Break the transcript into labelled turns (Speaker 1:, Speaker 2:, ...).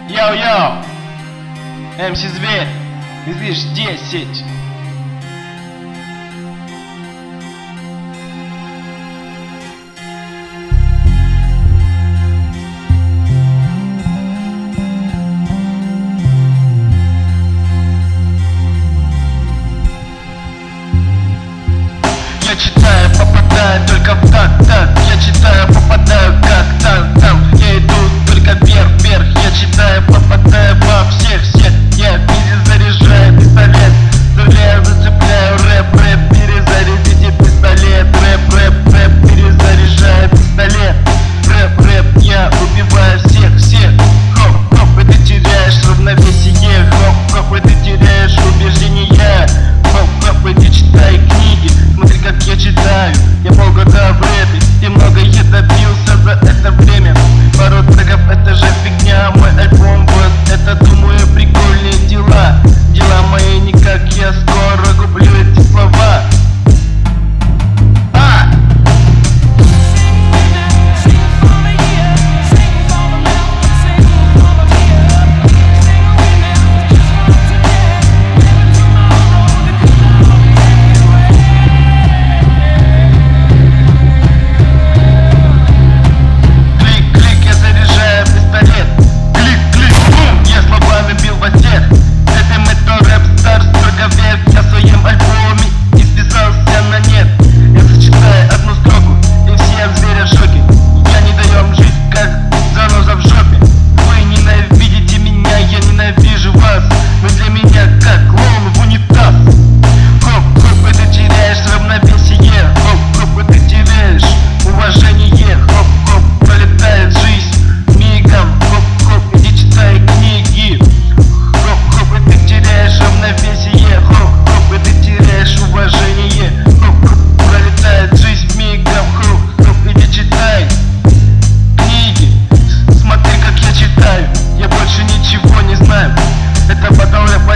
Speaker 1: Йоу-йоу, МС Зверь, 2010. Я читаю, попадаю только в так. Я читаю, попадаю как там. Я иду только вверх. Я читаю, попадаю во всех. Я перезаряжаю пистолет. Стреляю, зацепляю рэп. Перезарядите пистолет. Рэп, перезаряжаю пистолет. Рэп, я убиваю всех. Хоп, и ты теряешь равновесие. Хоп, и ты теряешь убеждения. Хоп, и ты читай книги. Смотри, как я читаю, я полгода в рэпе и многое добился за это время. Пару треков, это же фигня, мой альбом вот это, думаю, прикольные дела. Дела мои никак, я скоро куплю эти слова. Это батл рэп